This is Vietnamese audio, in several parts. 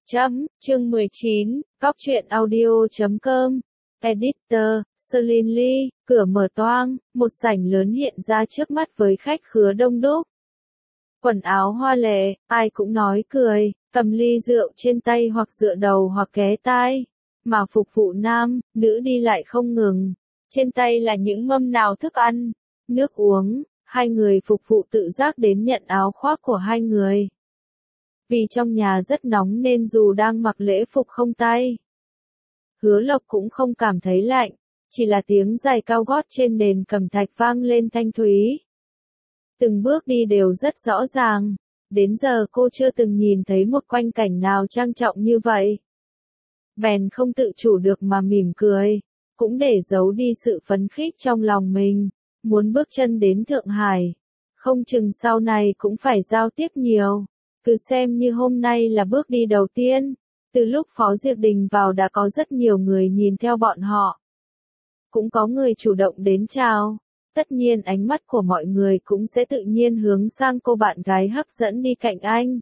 Chương 19, Cóc truyện audio.com. Editor, Celine Lee, cửa mở toang, một sảnh lớn hiện ra trước mắt với khách khứa đông đúc. Quần áo hoa lệ, ai cũng nói cười, cầm ly rượu trên tay hoặc dựa đầu hoặc ghé tai. Mà phục vụ nam, nữ đi lại không ngừng. Trên tay là những mâm nào thức ăn, nước uống, hai người phục vụ tự giác đến nhận áo khoác của hai người. Vì trong nhà rất nóng nên dù đang mặc lễ phục không tay, Hứa Lộc cũng không cảm thấy lạnh, chỉ là tiếng giày cao gót trên nền cẩm thạch vang lên thanh thúy. Từng bước đi đều rất rõ ràng, đến giờ cô chưa từng nhìn thấy một quanh cảnh nào trang trọng như vậy. Bèn không tự chủ được mà mỉm cười, cũng để giấu đi sự phấn khích trong lòng mình, muốn bước chân đến Thượng Hải. Không chừng sau này cũng phải giao tiếp nhiều. Cứ xem như hôm nay là bước đi đầu tiên, từ lúc Phó Diệp Đình vào đã có rất nhiều người nhìn theo bọn họ. Cũng có người chủ động đến chào, tất nhiên ánh mắt của mọi người cũng sẽ tự nhiên hướng sang cô bạn gái hấp dẫn đi cạnh anh.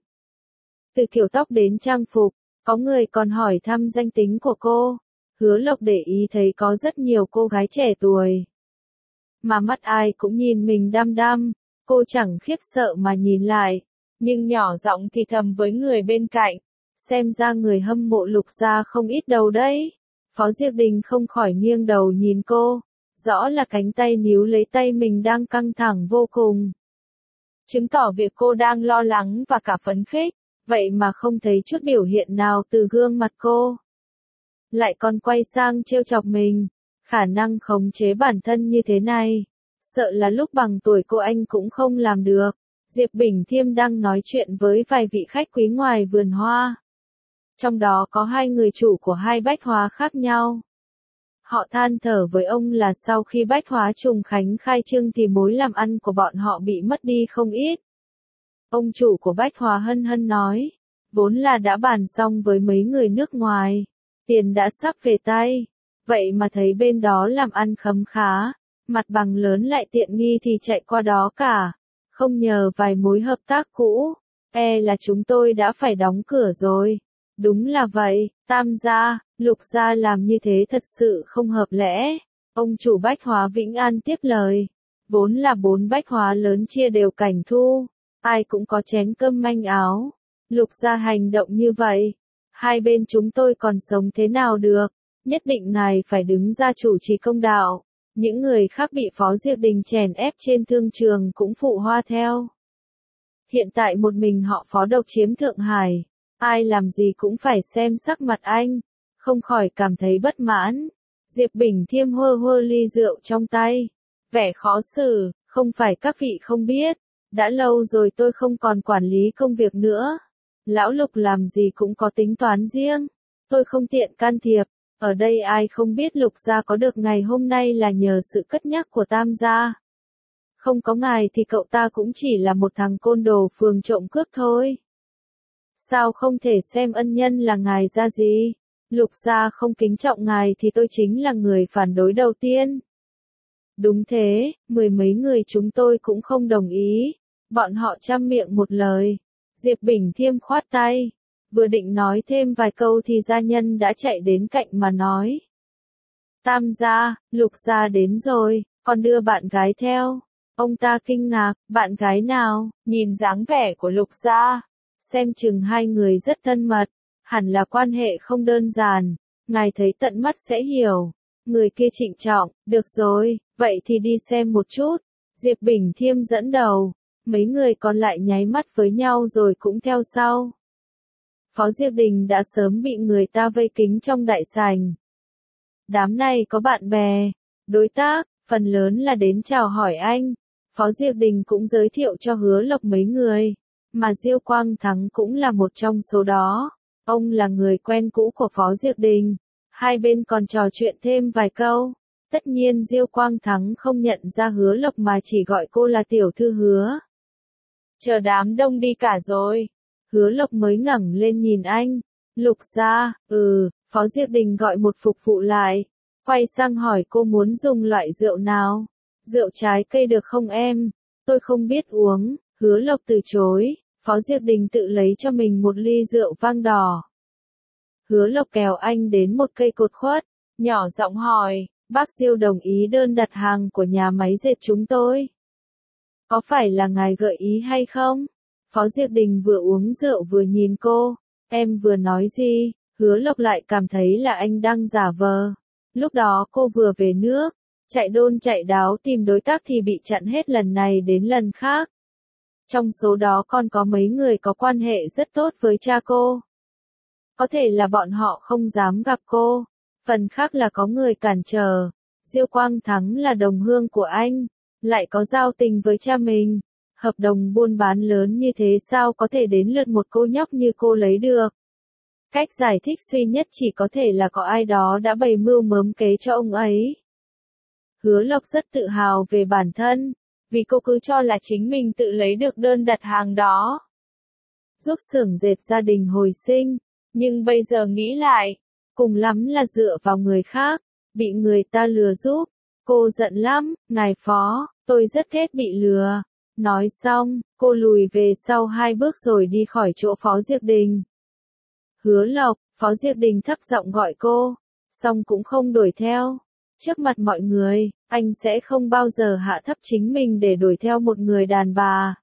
Từ kiểu tóc đến trang phục, có người còn hỏi thăm danh tính của cô. Hứa Lộc để ý thấy có rất nhiều cô gái trẻ tuổi. Mà mắt ai cũng nhìn mình đăm đăm, cô chẳng khiếp sợ mà nhìn lại. Nhưng nhỏ giọng thì thầm với người bên cạnh, xem ra người hâm mộ Lục gia không ít đâu đấy. Phó Diệp Đình không khỏi nghiêng đầu nhìn cô, rõ là cánh tay níu lấy tay mình đang căng thẳng vô cùng. Chứng tỏ việc cô đang lo lắng và cả phấn khích, vậy mà không thấy chút biểu hiện nào từ gương mặt cô. Lại còn quay sang trêu chọc mình, khả năng khống chế bản thân như thế này, sợ là lúc bằng tuổi cô anh cũng không làm được. Diệp Bình Thiêm đang nói chuyện với vài vị khách quý ngoài vườn hoa. Trong đó có hai người chủ của hai bách hóa khác nhau. Họ than thở với ông là sau khi bách hóa Trùng Khánh khai trương thì mối làm ăn của bọn họ bị mất đi không ít. Ông chủ của bách hóa hân hân nói, vốn là đã bàn xong với mấy người nước ngoài, tiền đã sắp về tay, vậy mà thấy bên đó làm ăn khấm khá, mặt bằng lớn lại tiện nghi thì chạy qua đó cả. Không nhờ vài mối hợp tác cũ, là chúng tôi đã phải đóng cửa rồi. Đúng là vậy, Tam gia, Lục gia làm như thế thật sự không hợp lẽ. Ông chủ bách hóa Vĩnh An tiếp lời. Vốn là 4 bách hóa lớn chia đều cảnh thu, ai cũng có chén cơm manh áo. Lục gia hành động như vậy, hai bên chúng tôi còn sống thế nào được, nhất định ngài phải đứng ra chủ trì công đạo. Những người khác bị Phó Diệp Đình chèn ép trên thương trường cũng phụ hoa theo. Hiện tại một mình họ Phó độc chiếm Thượng Hải, ai làm gì cũng phải xem sắc mặt anh, không khỏi cảm thấy bất mãn. Diệp Bình Thiêm hơ hơ ly rượu trong tay, vẻ khó xử, không phải các vị không biết, đã lâu rồi tôi không còn quản lý công việc nữa. Lão Lục làm gì cũng có tính toán riêng, tôi không tiện can thiệp. Ở đây ai không biết Lục gia có được ngày hôm nay là nhờ sự cất nhắc của Tam gia. Không có ngài thì cậu ta cũng chỉ là một thằng côn đồ phường trộm cướp thôi. Sao không thể xem ân nhân là ngài ra gì? Lục gia không kính trọng ngài thì tôi chính là người phản đối đầu tiên. Đúng thế, mười mấy người chúng tôi cũng không đồng ý. Bọn họ trăm miệng một lời. Diệp Bình Thiêm khoát tay. Vừa định nói thêm vài câu thì gia nhân đã chạy đến cạnh mà nói. Tam gia, Lục gia đến rồi, còn đưa bạn gái theo. Ông ta kinh ngạc, bạn gái nào, nhìn dáng vẻ của Lục gia, xem chừng hai người rất thân mật, hẳn là quan hệ không đơn giản, ngài thấy tận mắt sẽ hiểu. Người kia trịnh trọng, được rồi, vậy thì đi xem một chút. Diệp Bình Thiêm dẫn đầu, mấy người còn lại nháy mắt với nhau rồi cũng theo sau. Phó Diệp Đình đã sớm bị người ta vây kín trong đại sảnh. Đám này có bạn bè, đối tác, phần lớn là đến chào hỏi anh. Phó Diệp Đình cũng giới thiệu cho Hứa Lộc mấy người, mà Diêu Quang Thắng cũng là một trong số đó. Ông là người quen cũ của Phó Diệp Đình, hai bên còn trò chuyện thêm vài câu. Tất nhiên Diêu Quang Thắng không nhận ra Hứa Lộc mà chỉ gọi cô là tiểu thư Hứa. Chờ đám đông đi cả rồi. Hứa Lộc mới ngẩng lên nhìn anh. Lục gia, Phó Diệp Đình gọi một phục vụ lại. Quay sang hỏi cô muốn dùng loại rượu nào. Rượu trái cây được không em? Tôi không biết uống. Hứa Lộc từ chối. Phó Diệp Đình tự lấy cho mình một ly rượu vang đỏ. Hứa Lộc kéo anh đến một cây cột khuất, nhỏ giọng hỏi, bác Diêu đồng ý đơn đặt hàng của nhà máy dệt chúng tôi. Có phải là ngài gợi ý hay không? Phó Diệp Đình vừa uống rượu vừa nhìn cô, em vừa nói gì? Hứa Lộc lại cảm thấy là anh đang giả vờ. Lúc đó cô vừa về nước, chạy đôn chạy đáo tìm đối tác thì bị chặn hết lần này đến lần khác. Trong số đó còn có mấy người có quan hệ rất tốt với cha cô. Có thể là bọn họ không dám gặp cô, phần khác là có người cản trở. Diêu Quang Thắng là đồng hương của anh, lại có giao tình với cha mình. Hợp đồng buôn bán lớn như thế sao có thể đến lượt một cô nhóc như cô lấy được? Cách giải thích duy nhất chỉ có thể là có ai đó đã bày mưu mớm kế cho ông ấy. Hứa Lộc rất tự hào về bản thân, vì cô cứ cho là chính mình tự lấy được đơn đặt hàng đó. Giúp xưởng dệt gia đình hồi sinh, nhưng bây giờ nghĩ lại, cùng lắm là dựa vào người khác, bị người ta lừa giúp. Cô giận lắm, ngài phó, tôi rất ghét bị lừa. Nói xong, cô lùi về sau 2 bước rồi đi khỏi chỗ Phó Diệp Đình. Hứa Lộc, Phó Diệp Đình thấp giọng gọi cô, xong cũng không đuổi theo. Trước mặt mọi người, anh sẽ không bao giờ hạ thấp chính mình để đuổi theo một người đàn bà.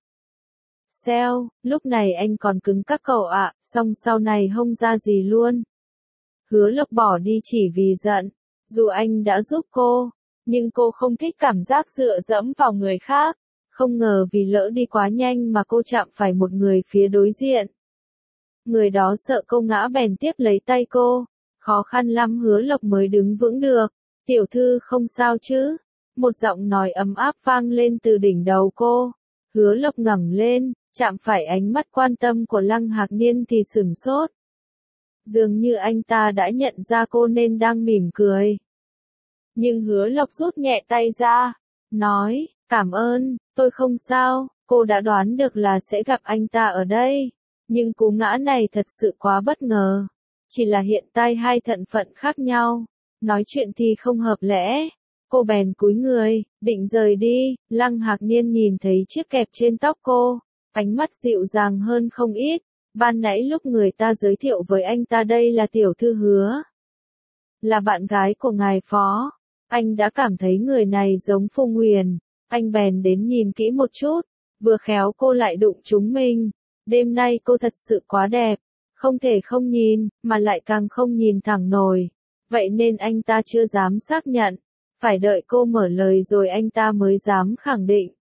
Sale, lúc này anh còn cứng các cậu ạ, xong sau này không ra gì luôn. Hứa Lộc bỏ đi chỉ vì giận, dù anh đã giúp cô, nhưng cô không thích cảm giác dựa dẫm vào người khác. Không ngờ vì lỡ đi quá nhanh mà cô chạm phải một người phía đối diện. Người đó sợ cô ngã bèn tiếp lấy tay cô, khó khăn lắm Hứa Lộc mới đứng vững được. Tiểu thư không sao chứ? Một giọng nói ấm áp vang lên từ đỉnh đầu cô. Hứa Lộc ngẩng lên, chạm phải ánh mắt quan tâm của Lăng Hạc Niên thì sửng sốt. Dường như anh ta đã nhận ra cô nên đang mỉm cười. Nhưng Hứa Lộc rút nhẹ tay ra, nói, cảm ơn, tôi không sao, cô đã đoán được là sẽ gặp anh ta ở đây. Nhưng cú ngã này thật sự quá bất ngờ. Chỉ là hiện tại hai thân phận khác nhau. Nói chuyện thì không hợp lẽ. Cô bèn cúi người, định rời đi. Lăng Hạc Niên nhìn thấy chiếc kẹp trên tóc cô, ánh mắt dịu dàng hơn không ít. Ban nãy lúc người ta giới thiệu với anh ta đây là tiểu thư Hứa, là bạn gái của ngài phó. Anh đã cảm thấy người này giống Phùng Huyền. Anh bèn đến nhìn kỹ một chút. Vừa khéo cô lại đụng trúng mình. Đêm nay cô thật sự quá đẹp. Không thể không nhìn, mà lại càng không nhìn thẳng nổi. Vậy nên anh ta chưa dám xác nhận. Phải đợi cô mở lời rồi anh ta mới dám khẳng định.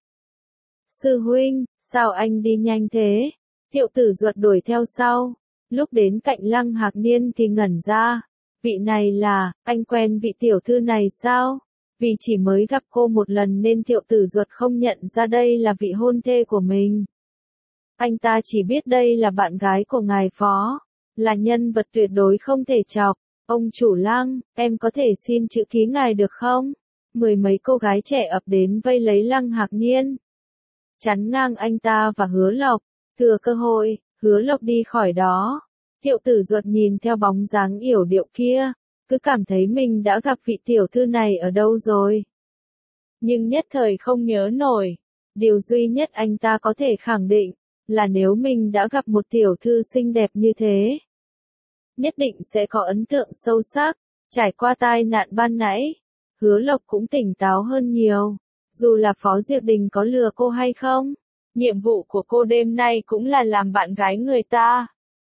Sư huynh, sao anh đi nhanh thế? Thiệu Tử Duật đuổi theo sau. Lúc đến cạnh Lăng Hạc Niên thì ngẩn ra. Vị này là, anh quen vị tiểu thư này sao? Vì chỉ mới gặp cô một lần nên Thiệu Tử Duật không nhận ra đây là vị hôn thê của mình. Anh ta chỉ biết đây là bạn gái của ngài phó, là nhân vật tuyệt đối không thể chọc. Ông chủ Lăng, em có thể xin chữ ký ngài được không? Mười mấy cô gái trẻ ập đến vây lấy Lăng Hạc Niên, chắn ngang anh ta và Hứa Lộc. Thừa cơ hội, Hứa Lộc đi khỏi đó. Thiệu Tử Duật nhìn theo bóng dáng yểu điệu kia, cứ cảm thấy mình đã gặp vị tiểu thư này ở đâu rồi. Nhưng nhất thời không nhớ nổi. Điều duy nhất anh ta có thể khẳng định, là nếu mình đã gặp một tiểu thư xinh đẹp như thế, nhất định sẽ có ấn tượng sâu sắc. Trải qua tai nạn ban nãy, Hứa Lộc cũng tỉnh táo hơn nhiều. Dù là Phó Diệp Đình có lừa cô hay không, nhiệm vụ của cô đêm nay cũng là làm bạn gái người ta.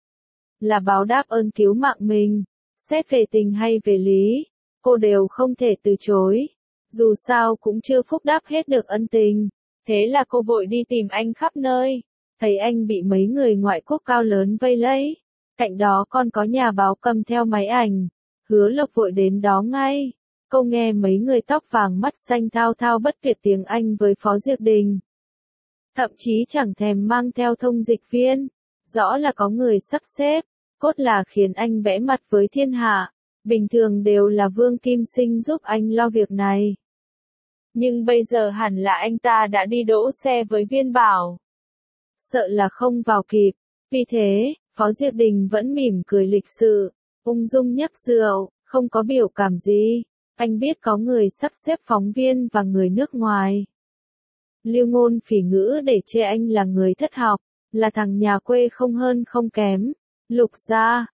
Là báo đáp ơn cứu mạng mình. Xét về tình hay về lý, cô đều không thể từ chối. Dù sao cũng chưa phúc đáp hết được ân tình. Thế là cô vội đi tìm anh khắp nơi. Thấy anh bị mấy người ngoại quốc cao lớn vây lấy. Cạnh đó còn có nhà báo cầm theo máy ảnh. Hứa Lộc vội đến đó ngay. Cô nghe mấy người tóc vàng mắt xanh thao thao bất tuyệt tiếng Anh với Phó Diệp Đình. Thậm chí chẳng thèm mang theo thông dịch viên. Rõ là có người sắp xếp. Cốt là khiến anh vẽ mặt với thiên hạ. Bình thường đều là Vương Kim Sinh giúp anh lo việc này. Nhưng bây giờ hẳn là anh ta đã đi đỗ xe với Viên Bảo. Sợ là không vào kịp. Vì thế, Phó Diệp Đình vẫn mỉm cười lịch sự, ung dung nhấp rượu, không có biểu cảm gì. Anh biết có người sắp xếp phóng viên và người nước ngoài. Lưu ngôn phỉ ngữ để chê anh là người thất học, là thằng nhà quê không hơn không kém. Lục gia,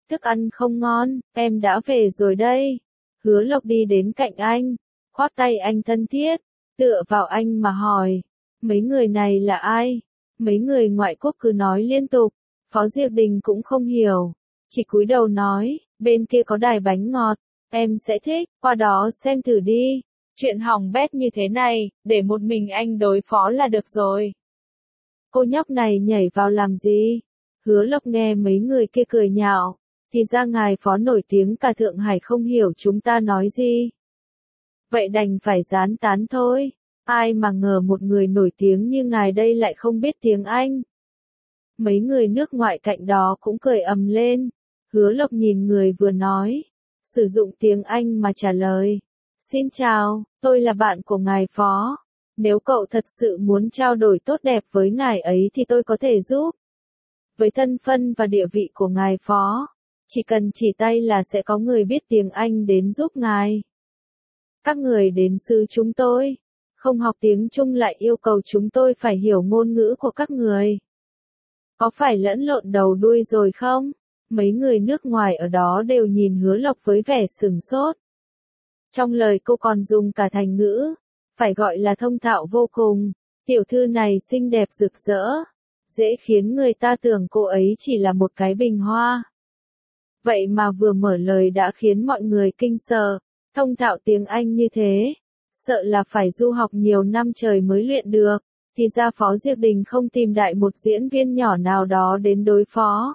thức ăn không ngon, em đã về rồi đây. Hứa Lộc đi đến cạnh anh, khoác tay anh thân thiết, tựa vào anh mà hỏi, mấy người này là ai? Mấy người ngoại quốc cứ nói liên tục, Phó Diệp Đình cũng không hiểu, chỉ cúi đầu nói, bên kia có đài bánh ngọt, em sẽ thích, qua đó xem thử đi. Chuyện hỏng bét như thế này, để một mình anh đối phó là được rồi. Cô nhóc này nhảy vào làm gì? Hứa Lộc nghe mấy người kia cười nhạo, thì ra ngài phó nổi tiếng cả Thượng Hải không hiểu chúng ta nói gì. Vậy đành phải gián tán thôi, ai mà ngờ một người nổi tiếng như ngài đây lại không biết tiếng Anh. Mấy người nước ngoại cạnh đó cũng cười ầm lên, Hứa Lộc nhìn người vừa nói, sử dụng tiếng Anh mà trả lời. Xin chào, tôi là bạn của ngài phó. Nếu cậu thật sự muốn trao đổi tốt đẹp với ngài ấy thì tôi có thể giúp. Với thân phận và địa vị của ngài phó, chỉ cần chỉ tay là sẽ có người biết tiếng Anh đến giúp ngài. Các người đến xứ chúng tôi, không học tiếng Trung lại yêu cầu chúng tôi phải hiểu ngôn ngữ của các người. Có phải lẫn lộn đầu đuôi rồi không? Mấy người nước ngoài ở đó đều nhìn Hứa Lộc với vẻ sửng sốt. Trong lời cô còn dùng cả thành ngữ, phải gọi là thông thạo vô cùng, tiểu thư này xinh đẹp rực rỡ, dễ khiến người ta tưởng cô ấy chỉ là một cái bình hoa. Vậy mà vừa mở lời đã khiến mọi người kinh sợ, thông thạo tiếng Anh như thế, sợ là phải du học nhiều năm trời mới luyện được, thì ra Phó Diệp Đình không tìm đại một diễn viên nhỏ nào đó đến đối phó,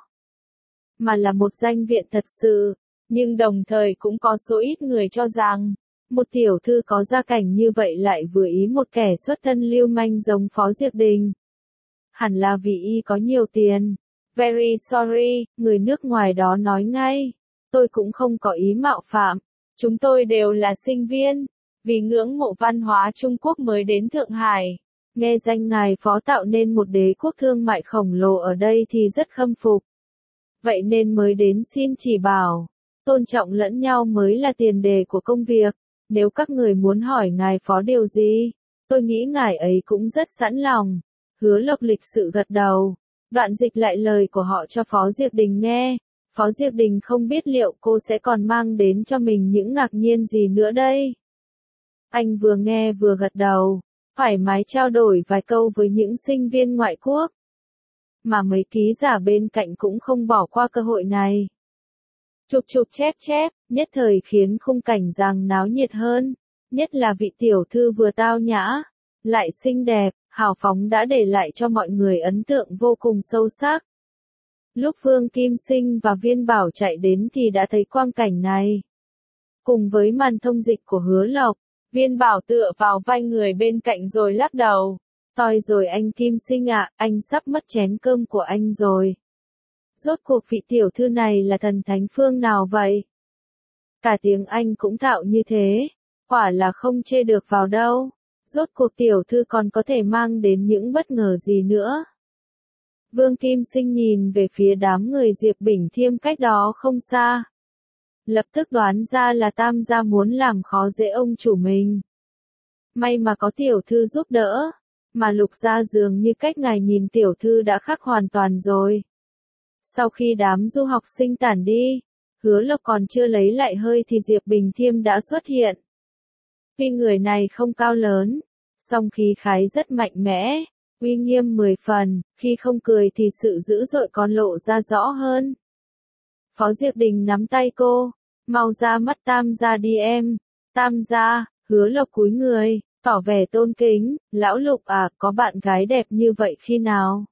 mà là một danh viện thật sự. Nhưng đồng thời cũng có số ít người cho rằng, một tiểu thư có gia cảnh như vậy lại vừa ý một kẻ xuất thân lưu manh giống Phó Diệp Đình. Hẳn là vì y có nhiều tiền. Very sorry, người nước ngoài đó nói ngay. Tôi cũng không có ý mạo phạm. Chúng tôi đều là sinh viên. Vì ngưỡng mộ văn hóa Trung Quốc mới đến Thượng Hải. Nghe danh ngài phó tạo nên một đế quốc thương mại khổng lồ ở đây thì rất khâm phục. Vậy nên mới đến xin chỉ bảo. Tôn trọng lẫn nhau mới là tiền đề của công việc. Nếu các người muốn hỏi ngài phó điều gì, tôi nghĩ ngài ấy cũng rất sẵn lòng. Hứa Lộc lịch sự gật đầu, đoạn dịch lại lời của họ cho Phó Diệp Đình nghe. Phó Diệp Đình không biết liệu cô sẽ còn mang đến cho mình những ngạc nhiên gì nữa đây. Anh vừa nghe vừa gật đầu, thoải mái trao đổi vài câu với những sinh viên ngoại quốc. Mà mấy ký giả bên cạnh cũng không bỏ qua cơ hội này. Chụp chụp chép chép, nhất thời khiến khung cảnh giằng náo nhiệt hơn, nhất là vị tiểu thư vừa tao nhã, lại xinh đẹp, hào phóng đã để lại cho mọi người ấn tượng vô cùng sâu sắc. Lúc Vương Kim Sinh và Viên Bảo chạy đến thì đã thấy quang cảnh này. Cùng với màn thông dịch của Hứa Lộc, Viên Bảo tựa vào vai người bên cạnh rồi lắc đầu. Toi rồi anh Kim Sinh ạ, anh sắp mất chén cơm của anh rồi. Rốt cuộc vị tiểu thư này là thần thánh phương nào vậy? Cả tiếng Anh cũng thạo như thế, quả là không chê được vào đâu. Rốt cuộc tiểu thư còn có thể mang đến những bất ngờ gì nữa? Vương Kim Sinh nhìn về phía đám người Diệp Bình Thiêm cách đó không xa. Lập tức đoán ra là Tam gia muốn làm khó dễ ông chủ mình. May mà có tiểu thư giúp đỡ, mà Lục gia dường như cách ngài nhìn tiểu thư đã khác hoàn toàn rồi. Sau khi đám du học sinh tản đi, Hứa Lộc còn chưa lấy lại hơi thì Diệp Bình Thiêm đã xuất hiện. Tuy người này không cao lớn, song khí khái rất mạnh mẽ, uy nghiêm 10 phần, khi không cười thì sự dữ dội còn lộ ra rõ hơn. Phó Diệp Đình nắm tay cô, mau ra mắt Tam gia đi em. Tam gia, Hứa Lộc cúi người, tỏ vẻ tôn kính, lão Lục à, có bạn gái đẹp như vậy khi nào?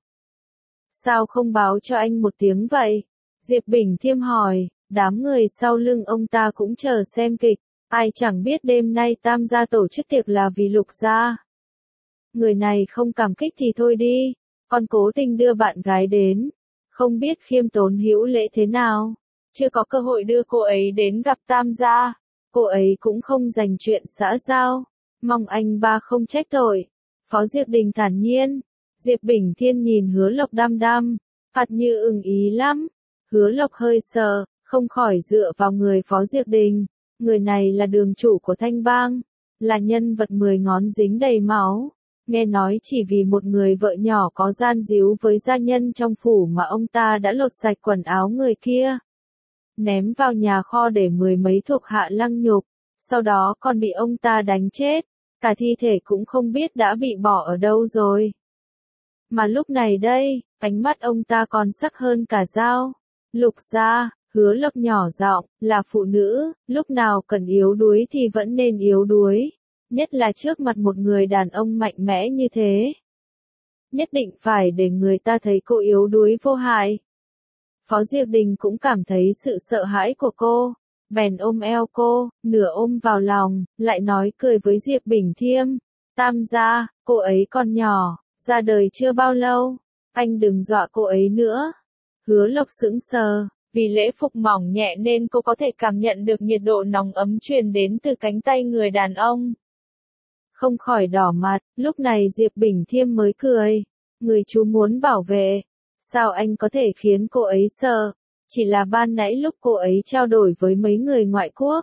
Sao không báo cho anh một tiếng vậy? Diệp Bình Thiêm hỏi, đám người sau lưng ông ta cũng chờ xem kịch, ai chẳng biết đêm nay Tam gia tổ chức tiệc là vì Lục gia. Người này không cảm kích thì thôi đi, còn cố tình đưa bạn gái đến, không biết khiêm tốn hữu lễ thế nào, chưa có cơ hội đưa cô ấy đến gặp Tam gia, cô ấy cũng không dành chuyện xã giao, mong anh ba không trách tội. Phó Diệp Đình thản nhiên. Diệp Bình Thiên nhìn Hứa Lộc đăm đăm, mặt như ưng ý lắm. Hứa Lộc hơi sợ, không khỏi dựa vào người Phó Diệp Đình. Người này là đường chủ của Thanh Bang, là nhân vật 10 ngón dính đầy máu. Nghe nói chỉ vì một người vợ nhỏ có gian díu với gia nhân trong phủ mà ông ta đã lột sạch quần áo người kia. ném vào nhà kho để mười mấy thuộc hạ lăng nhục, sau đó còn bị ông ta đánh chết, cả thi thể cũng không biết đã bị bỏ ở đâu rồi. Mà lúc này đây, ánh mắt ông ta còn sắc hơn cả dao. Lục gia, Hứa Lộc nhỏ giọng, là phụ nữ, lúc nào cần yếu đuối thì vẫn nên yếu đuối, nhất là trước mặt một người đàn ông mạnh mẽ như thế. Nhất định phải để người ta thấy cô yếu đuối vô hại. Phó Diệp Đình cũng cảm thấy sự sợ hãi của cô, bèn ôm eo cô, nửa ôm vào lòng, lại nói cười với Diệp Bình Thiêm, Tam gia, cô ấy còn nhỏ, ra đời chưa bao lâu, anh đừng dọa cô ấy nữa. Hứa Lộc sững sờ, vì lễ phục mỏng nhẹ nên cô có thể cảm nhận được nhiệt độ nóng ấm truyền đến từ cánh tay người đàn ông. Không khỏi đỏ mặt, lúc này Diệp Bình Thiêm mới cười, người chú muốn bảo vệ, sao anh có thể khiến cô ấy sợ, chỉ là ban nãy lúc cô ấy trao đổi với mấy người ngoại quốc.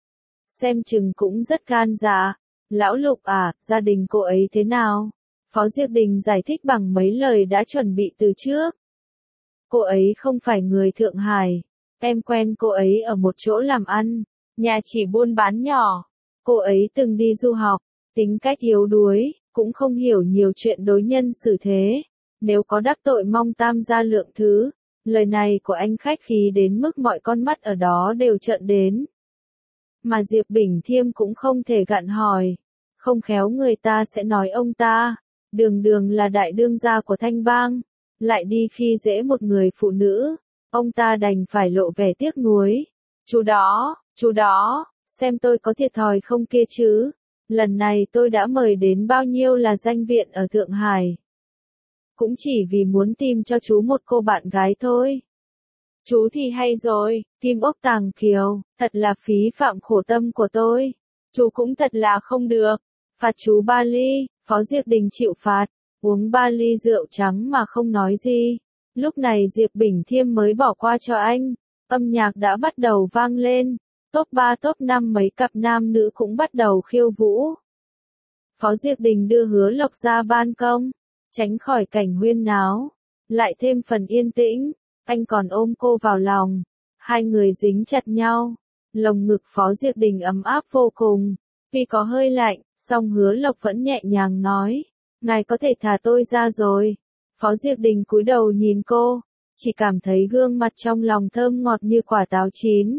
Xem chừng cũng rất gan dạ, lão Lục à, gia đình cô ấy thế nào? Phó Diệp Đình giải thích bằng mấy lời đã chuẩn bị từ trước. Cô ấy không phải người Thượng Hải, em quen cô ấy ở một chỗ làm ăn, nhà chỉ buôn bán nhỏ. Cô ấy từng đi du học, tính cách yếu đuối, cũng không hiểu nhiều chuyện đối nhân xử thế. Nếu có đắc tội mong Tam gia lượng thứ. Lời này của anh khách khí đến mức mọi con mắt ở đó đều trợn đến. Mà Diệp Bình Thiêm cũng không thể gạn hỏi. Không khéo người ta sẽ nói ông ta, đường đường là đại đương gia của Thanh Bang, lại đi khi dễ một người phụ nữ. Ông ta đành phải lộ vẻ tiếc nuối. Chú đó, xem tôi có thiệt thòi không kia chứ. Lần này tôi đã mời đến bao nhiêu là danh viện ở Thượng Hải. Cũng chỉ vì muốn tìm cho chú một cô bạn gái thôi. Chú thì hay rồi, Kim Ốc Tàng Kiều, thật là phí phạm khổ tâm của tôi. Chú cũng thật là không được. Phạt chú 3 ly, Phó Diệp Đình chịu phạt, uống 3 ly rượu trắng mà không nói gì. Lúc này Diệp Bình Thiêm mới bỏ qua cho anh, âm nhạc đã bắt đầu vang lên, top 3 top 5 mấy cặp nam nữ cũng bắt đầu khiêu vũ. Phó Diệp Đình đưa Hứa Lộc ra ban công, tránh khỏi cảnh huyên náo, lại thêm phần yên tĩnh, anh còn ôm cô vào lòng, hai người dính chặt nhau, lồng ngực Phó Diệp Đình ấm áp vô cùng, tuy có hơi lạnh, song Hứa Lộc vẫn nhẹ nhàng nói, ngài có thể thả tôi ra rồi. Phó Diệp Đình cúi đầu nhìn cô, chỉ cảm thấy gương mặt trong lòng thơm ngọt như quả táo chín,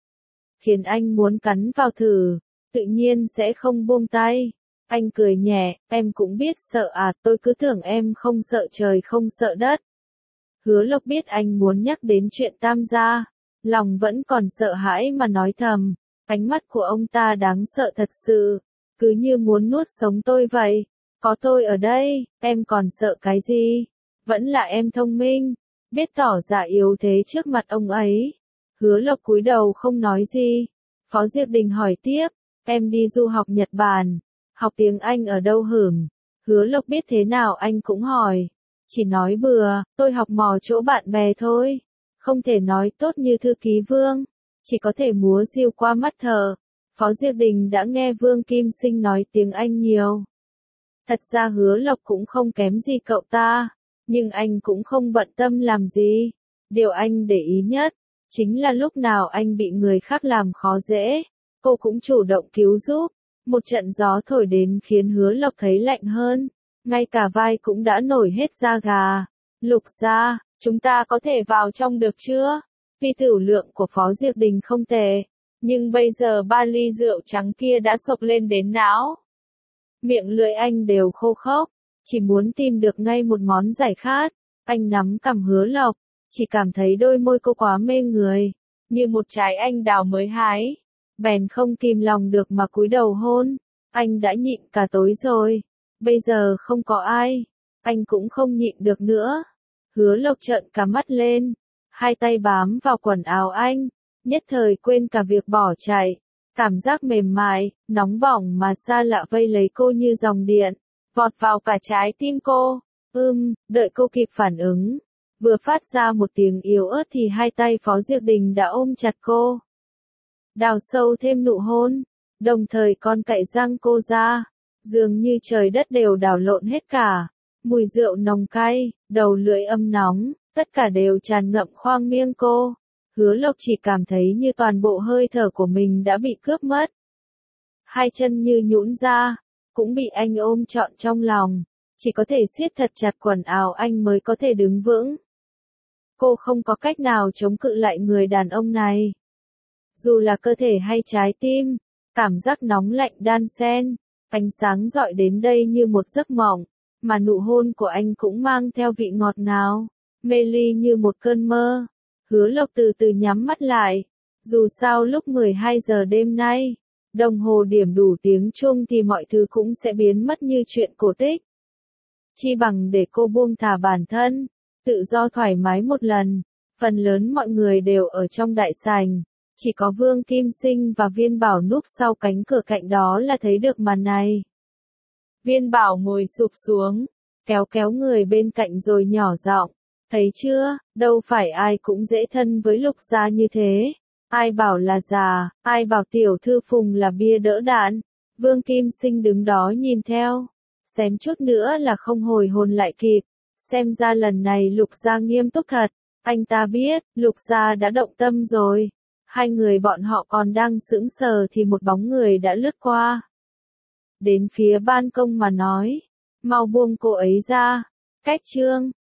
khiến anh muốn cắn vào thử, tự nhiên sẽ không buông tay. Anh cười nhẹ, em cũng biết sợ à, tôi cứ tưởng em không sợ trời không sợ đất. Hứa Lộc biết anh muốn nhắc đến chuyện Tam gia, lòng vẫn còn sợ hãi mà nói thầm, ánh mắt của ông ta đáng sợ thật sự, cứ như muốn nuốt sống tôi vậy. Có tôi ở đây, em còn sợ cái gì? Vẫn là em thông minh, biết tỏ ra yếu thế trước mặt ông ấy. Hứa Lộc cúi đầu không nói gì. Phó Diệp Đình hỏi tiếp, em đi du học Nhật Bản, học tiếng Anh ở đâu hửm? Hứa Lộc biết thế nào anh cũng hỏi. Chỉ nói bừa, tôi học mò chỗ bạn bè thôi. Không thể nói tốt như thư ký Vương, chỉ có thể múa diêu qua mắt thợ. Phó Diệp Đình đã nghe Vương Kim Sinh nói tiếng Anh nhiều. Thật ra Hứa Lộc cũng không kém gì cậu ta, nhưng anh cũng không bận tâm làm gì. Điều anh để ý nhất, chính là lúc nào anh bị người khác làm khó dễ, cô cũng chủ động cứu giúp. Một trận gió thổi đến khiến Hứa Lộc thấy lạnh hơn, ngay cả vai cũng đã nổi hết da gà. Lục gia, chúng ta có thể vào trong được chưa? Tuy tiểu lượng của Phó Diệp Đình không tệ, nhưng bây giờ 3 ly rượu trắng kia đã sộc lên đến não. Miệng lưỡi anh đều khô khốc, chỉ muốn tìm được ngay một món giải khát. Anh nắm cằm Hứa Lộc, chỉ cảm thấy đôi môi cô quá mê người, như một trái anh đào mới hái. Bèn không kìm lòng được mà cúi đầu hôn. Anh đã nhịn cả tối rồi, bây giờ không có ai, anh cũng không nhịn được nữa. Hứa Lộc trợn cả mắt lên, hai tay bám vào quần áo anh, nhất thời quên cả việc bỏ chạy. Cảm giác mềm mại, nóng bỏng mà xa lạ vây lấy cô như dòng điện, vọt vào cả trái tim cô. Đợi cô kịp phản ứng, vừa phát ra một tiếng yếu ớt thì hai tay Phó Diệp Đình đã ôm chặt cô, đào sâu thêm nụ hôn, đồng thời còn cạy răng cô ra, dường như trời đất đều đảo lộn hết cả. Mùi rượu nồng cay, đầu lưỡi âm nóng, tất cả đều tràn ngập khoang miệng cô. Hứa Lộc chỉ cảm thấy như toàn bộ hơi thở của mình đã bị cướp mất. Hai chân như nhũn ra, cũng bị anh ôm trọn trong lòng, chỉ có thể siết thật chặt quần áo anh mới có thể đứng vững. Cô không có cách nào chống cự lại người đàn ông này. Dù là cơ thể hay trái tim, cảm giác nóng lạnh đan xen, ánh sáng rọi đến đây như một giấc mộng, mà nụ hôn của anh cũng mang theo vị ngọt ngào, mê ly như một cơn mơ. Hứa Lộc từ từ nhắm mắt lại, dù sao lúc 12 giờ đêm nay, đồng hồ điểm đủ tiếng chuông thì mọi thứ cũng sẽ biến mất như chuyện cổ tích. Chi bằng để cô buông thả bản thân, tự do thoải mái một lần. Phần lớn mọi người đều ở trong đại sảnh, chỉ có Vương Kim Sinh và Viên Bảo núp sau cánh cửa cạnh đó là thấy được màn này. Viên Bảo ngồi sụp xuống, kéo kéo người bên cạnh rồi nhỏ giọng, thấy chưa, đâu phải ai cũng dễ thân với Lục gia như thế. Ai bảo là già, ai bảo tiểu thư Phùng là bia đỡ đạn. Vương Kim Sinh đứng đó nhìn theo, xém chút nữa là không hồi hồn lại kịp. Xem ra lần này Lục gia nghiêm túc thật, anh ta biết, Lục gia đã động tâm rồi. Hai người bọn họ còn đang sững sờ thì một bóng người đã lướt qua. Đến phía ban công mà nói, mau buông cô ấy ra. Cách chương